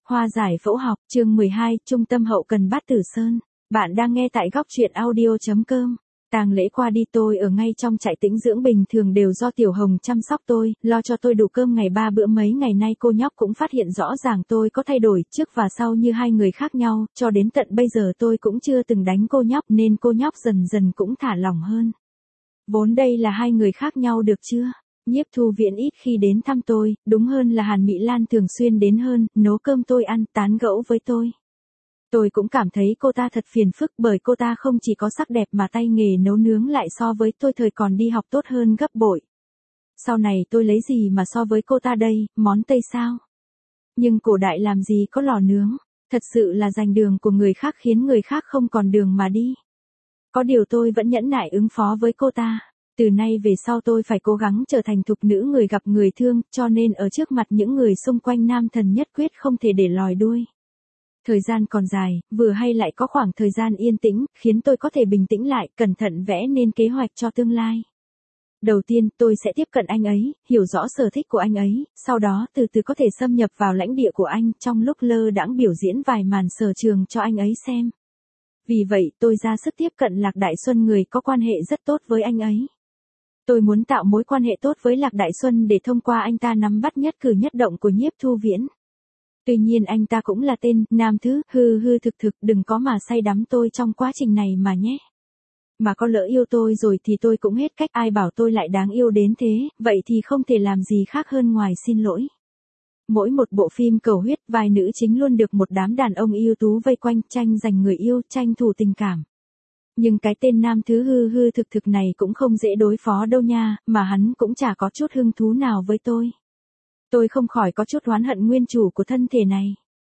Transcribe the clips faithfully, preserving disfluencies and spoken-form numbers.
Hoa giải phẫu học, chương mười hai, Trung tâm hậu cần Bát Tử Sơn. Bạn đang nghe tại góc truyện audio chấm com. Tang lễ qua đi tôi ở ngay trong trại tĩnh dưỡng bình thường đều do Tiểu Hồng chăm sóc tôi, lo cho tôi đủ cơm ngày ba bữa mấy ngày nay cô nhóc cũng phát hiện rõ ràng tôi có thay đổi trước và sau như hai người khác nhau, cho đến tận bây giờ tôi cũng chưa từng đánh cô nhóc nên cô nhóc dần dần cũng thả lỏng hơn. Vốn đây là hai người khác nhau được chưa? Nhiếp Thu Viễn ít khi đến thăm tôi, đúng hơn là Hàn Mỹ Lan thường xuyên đến hơn, nấu cơm tôi ăn, tán gẫu với tôi. Tôi cũng cảm thấy cô ta thật phiền phức bởi cô ta không chỉ có sắc đẹp mà tay nghề nấu nướng lại so với tôi thời còn đi học tốt hơn gấp bội. Sau này tôi lấy gì mà so với cô ta đây, món Tây sao? Nhưng cổ đại làm gì có lò nướng, thật sự là giành đường của người khác khiến người khác không còn đường mà đi. Có điều tôi vẫn nhẫn nại ứng phó với cô ta. Từ nay về sau tôi phải cố gắng trở thành thục nữ người gặp người thương, cho nên ở trước mặt những người xung quanh nam thần nhất quyết không thể để lòi đuôi. Thời gian còn dài, vừa hay lại có khoảng thời gian yên tĩnh, khiến tôi có thể bình tĩnh lại, cẩn thận vẽ nên kế hoạch cho tương lai. Đầu tiên, tôi sẽ tiếp cận anh ấy, hiểu rõ sở thích của anh ấy, sau đó từ từ có thể xâm nhập vào lãnh địa của anh, trong lúc lơ đãng biểu diễn vài màn sở trường cho anh ấy xem. Vì vậy, tôi ra sức tiếp cận Lạc Đại Xuân, người có quan hệ rất tốt với anh ấy. Tôi muốn tạo mối quan hệ tốt với Lạc Đại Xuân để thông qua anh ta nắm bắt nhất cử nhất động của Nhiếp Thu Viễn. Tuy nhiên anh ta cũng là tên, nam thứ, hư hư thực thực, đừng có mà say đắm tôi trong quá trình này mà nhé. Mà có lỡ yêu tôi rồi thì tôi cũng hết cách, ai bảo tôi lại đáng yêu đến thế, vậy thì không thể làm gì khác hơn ngoài xin lỗi. Mỗi một bộ phim cầu huyết, vai nữ chính luôn được một đám đàn ông ưu tú vây quanh, tranh giành người yêu, tranh thủ tình cảm. Nhưng cái tên nam thứ hư hư thực thực này cũng không dễ đối phó đâu nha, mà hắn cũng chả có chút hứng thú nào với tôi. Tôi không khỏi có chút oán hận nguyên chủ của thân thể này.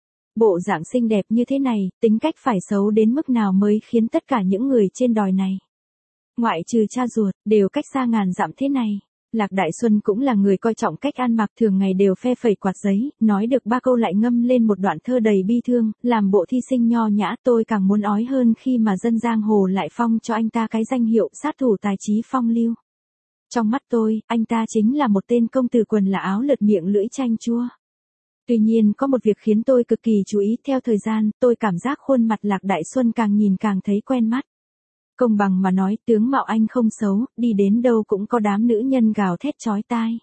Bộ dạng xinh đẹp như thế này, tính cách phải xấu đến mức nào mới khiến tất cả những người trên đòi này, ngoại trừ cha ruột, đều cách xa ngàn dặm thế này. Lạc Đại Xuân cũng là người coi trọng cách ăn mặc, thường ngày đều phe phẩy quạt giấy, nói được ba câu lại ngâm lên một đoạn thơ đầy bi thương, làm bộ thi sinh nho nhã. Tôi càng muốn ói hơn khi mà dân giang hồ lại phong cho anh ta cái danh hiệu sát thủ tài trí phong lưu. Trong mắt tôi, anh ta chính là một tên công tử quần là áo lượt miệng lưỡi chanh chua. Tuy nhiên có một việc khiến tôi cực kỳ chú ý, theo thời gian, tôi cảm giác khuôn mặt Lạc Đại Xuân càng nhìn càng thấy quen mắt. Công bằng mà nói, tướng mạo anh không xấu, đi đến đâu cũng có đám nữ nhân gào thét chói tai.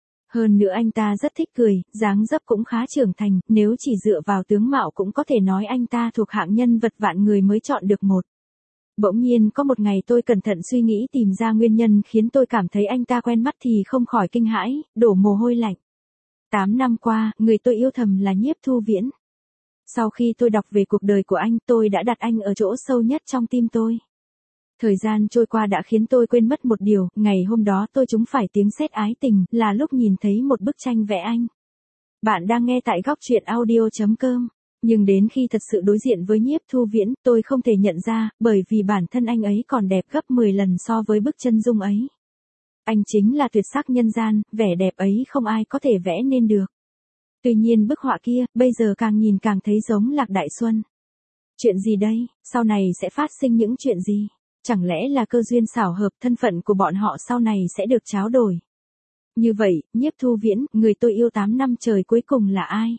Hơn nữa anh ta rất thích cười, dáng dấp cũng khá trưởng thành, nếu chỉ dựa vào tướng mạo cũng có thể nói anh ta thuộc hạng nhân vật vạn người mới chọn được một. Bỗng nhiên có một ngày tôi cẩn thận suy nghĩ tìm ra nguyên nhân khiến tôi cảm thấy anh ta quen mắt thì không khỏi kinh hãi, đổ mồ hôi lạnh. Tám năm qua, người tôi yêu thầm là Nhiếp Thu Viễn. Sau khi tôi đọc về cuộc đời của anh, tôi đã đặt anh ở chỗ sâu nhất trong tim tôi. Thời gian trôi qua đã khiến tôi quên mất một điều, ngày hôm đó tôi trúng phải tiếng sét ái tình, là lúc nhìn thấy một bức tranh vẽ anh. Bạn đang nghe tại góc truyện audio chấm com. Nhưng đến khi thật sự đối diện với Nhiếp Thu Viễn, tôi không thể nhận ra, bởi vì bản thân anh ấy còn đẹp gấp mười lần so với bức chân dung ấy. Anh chính là tuyệt sắc nhân gian, vẻ đẹp ấy không ai có thể vẽ nên được. Tuy nhiên bức họa kia, bây giờ càng nhìn càng thấy giống Lạc Đại Xuân. Chuyện gì đây, sau này sẽ phát sinh những chuyện gì? Chẳng lẽ là cơ duyên xảo hợp, thân phận của bọn họ sau này sẽ được tráo đổi? Như vậy, Nhiếp Thu Viễn, người tôi yêu tám năm trời cuối cùng là ai?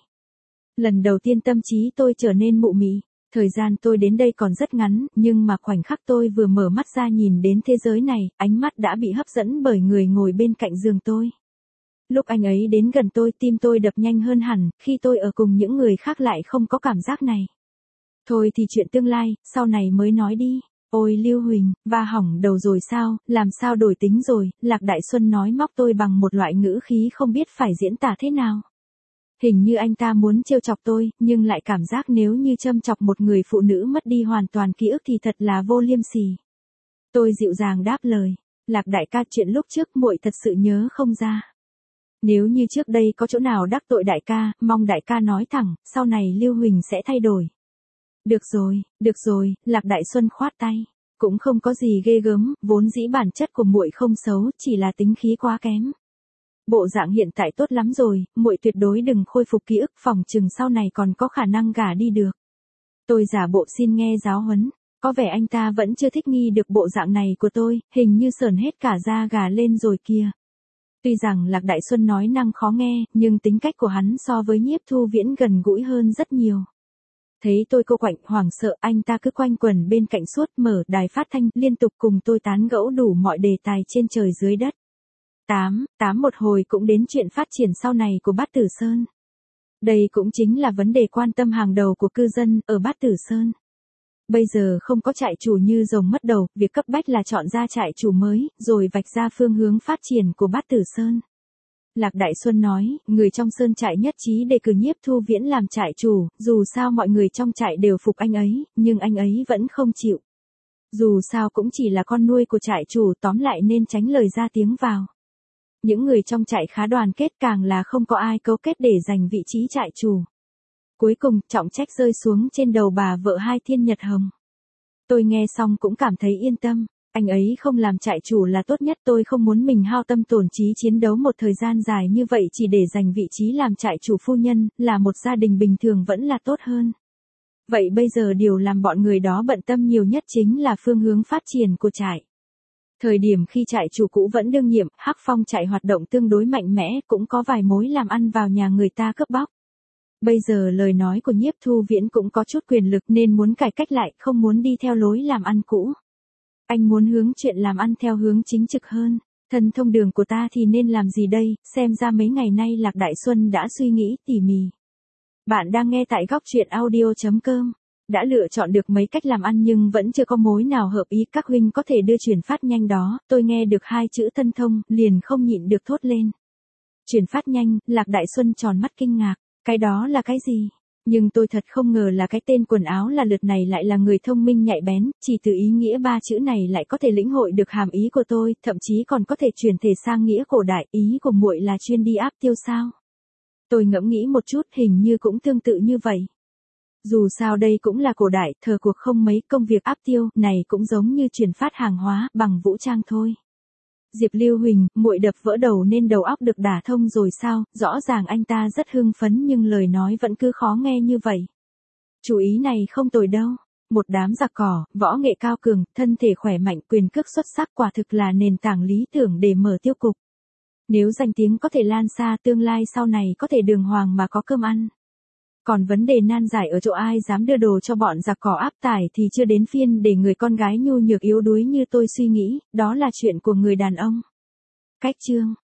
Lần đầu tiên tâm trí tôi trở nên mụ mị. Thời gian tôi đến đây còn rất ngắn, nhưng mà khoảnh khắc tôi vừa mở mắt ra nhìn đến thế giới này, ánh mắt đã bị hấp dẫn bởi người ngồi bên cạnh giường tôi. Lúc anh ấy đến gần tôi, tim tôi đập nhanh hơn hẳn, khi tôi ở cùng những người khác lại không có cảm giác này. Thôi thì chuyện tương lai, sau này mới nói đi. Ôi Lưu Huỳnh, va hỏng đầu rồi sao, làm sao đổi tính rồi? Lạc Đại Xuân nói móc tôi bằng một loại ngữ khí không biết phải diễn tả thế nào. Hình như anh ta muốn trêu chọc tôi, nhưng lại cảm giác nếu như châm chọc một người phụ nữ mất đi hoàn toàn ký ức thì thật là vô liêm sỉ. Tôi dịu dàng đáp lời, Lạc đại ca, chuyện lúc trước muội thật sự nhớ không ra. Nếu như trước đây có chỗ nào đắc tội đại ca, mong đại ca nói thẳng, sau này Lưu Huỳnh sẽ thay đổi. Được rồi, được rồi, Lạc Đại Xuân khoát tay. Cũng không có gì ghê gớm, vốn dĩ bản chất của muội không xấu, chỉ là tính khí quá kém. Bộ dạng hiện tại tốt lắm rồi, muội tuyệt đối đừng khôi phục ký ức, phòng chừng sau này còn có khả năng gả đi được. Tôi giả bộ xin nghe giáo huấn, có vẻ anh ta vẫn chưa thích nghi được bộ dạng này của tôi, hình như sởn hết cả da gà lên rồi kìa. Tuy rằng Lạc Đại Xuân nói năng khó nghe, nhưng tính cách của hắn so với Nhiếp Thu Viễn gần gũi hơn rất nhiều. Thấy tôi cô quạnh, hoảng sợ, anh ta cứ quanh quẩn bên cạnh suốt, mở đài phát thanh, liên tục cùng tôi tán gẫu đủ mọi đề tài trên trời dưới đất. Tám, tám một hồi cũng đến chuyện phát triển sau này của Bát Tử Sơn. Đây cũng chính là vấn đề quan tâm hàng đầu của cư dân ở Bát Tử Sơn. Bây giờ không có trại chủ như rồng mất đầu, việc cấp bách là chọn ra trại chủ mới, rồi vạch ra phương hướng phát triển của Bát Tử Sơn. Lạc Đại Xuân nói, người trong sơn trại nhất trí đề cử Nhiếp Thu Viễn làm trại chủ, dù sao mọi người trong trại đều phục anh ấy, nhưng anh ấy vẫn không chịu. Dù sao cũng chỉ là con nuôi của trại chủ, tóm lại nên tránh lời ra tiếng vào. Những người trong trại khá đoàn kết, càng là không có ai cấu kết để giành vị trí trại chủ. Cuối cùng, trọng trách rơi xuống trên đầu bà vợ Hai Thiên Nhật Hồng. Tôi nghe xong cũng cảm thấy yên tâm, anh ấy không làm trại chủ là tốt nhất, tôi không muốn mình hao tâm tổn trí chiến đấu một thời gian dài như vậy chỉ để giành vị trí làm trại chủ phu nhân, là một gia đình bình thường vẫn là tốt hơn. Vậy bây giờ điều làm bọn người đó bận tâm nhiều nhất chính là phương hướng phát triển của trại. Thời điểm khi trại chủ cũ vẫn đương nhiệm, Hắc Phong trại hoạt động tương đối mạnh mẽ, cũng có vài mối làm ăn vào nhà người ta cướp bóc. Bây giờ lời nói của Nhiếp Thu Viễn cũng có chút quyền lực nên muốn cải cách lại, không muốn đi theo lối làm ăn cũ. Anh muốn hướng chuyện làm ăn theo hướng chính trực hơn. Thần thông đường của ta thì nên làm gì đây, xem ra mấy ngày nay Lạc Đại Xuân đã suy nghĩ tỉ mỉ. Bạn đang nghe tại góc truyện audio chấm com. Đã lựa chọn được mấy cách làm ăn nhưng vẫn chưa có mối nào hợp ý, các huynh có thể đưa chuyển phát nhanh đó. Tôi nghe được hai chữ thân thông, liền không nhịn được thốt lên. Chuyển phát nhanh, Lạc Đại Xuân tròn mắt kinh ngạc. Cái đó là cái gì? Nhưng tôi thật không ngờ là cái tên quần áo là lượt này lại là người thông minh nhạy bén, chỉ từ ý nghĩa ba chữ này lại có thể lĩnh hội được hàm ý của tôi, thậm chí còn có thể chuyển thể sang nghĩa cổ đại, ý của muội là chuyên đi áp tiêu sao? Tôi ngẫm nghĩ một chút, hình như cũng tương tự như vậy. Dù sao đây cũng là cổ đại, thời cuộc không mấy, công việc áp tiêu này cũng giống như chuyển phát hàng hóa bằng vũ trang thôi. Diệp Lưu Huỳnh, muội đập vỡ đầu nên đầu óc được đả thông rồi sao? Rõ ràng anh ta rất hưng phấn nhưng lời nói vẫn cứ khó nghe như vậy. Chủ ý này không tồi đâu. Một đám giặc cỏ, võ nghệ cao cường, thân thể khỏe mạnh, quyền cước xuất sắc, quả thực là nền tảng lý tưởng để mở tiêu cục. Nếu danh tiếng có thể lan xa, tương lai sau này có thể đường hoàng mà có cơm ăn. Còn vấn đề nan giải ở chỗ ai dám đưa đồ cho bọn giặc cỏ áp tải thì chưa đến phiên để người con gái nhu nhược yếu đuối như tôi suy nghĩ, đó là chuyện của người đàn ông. Cách chương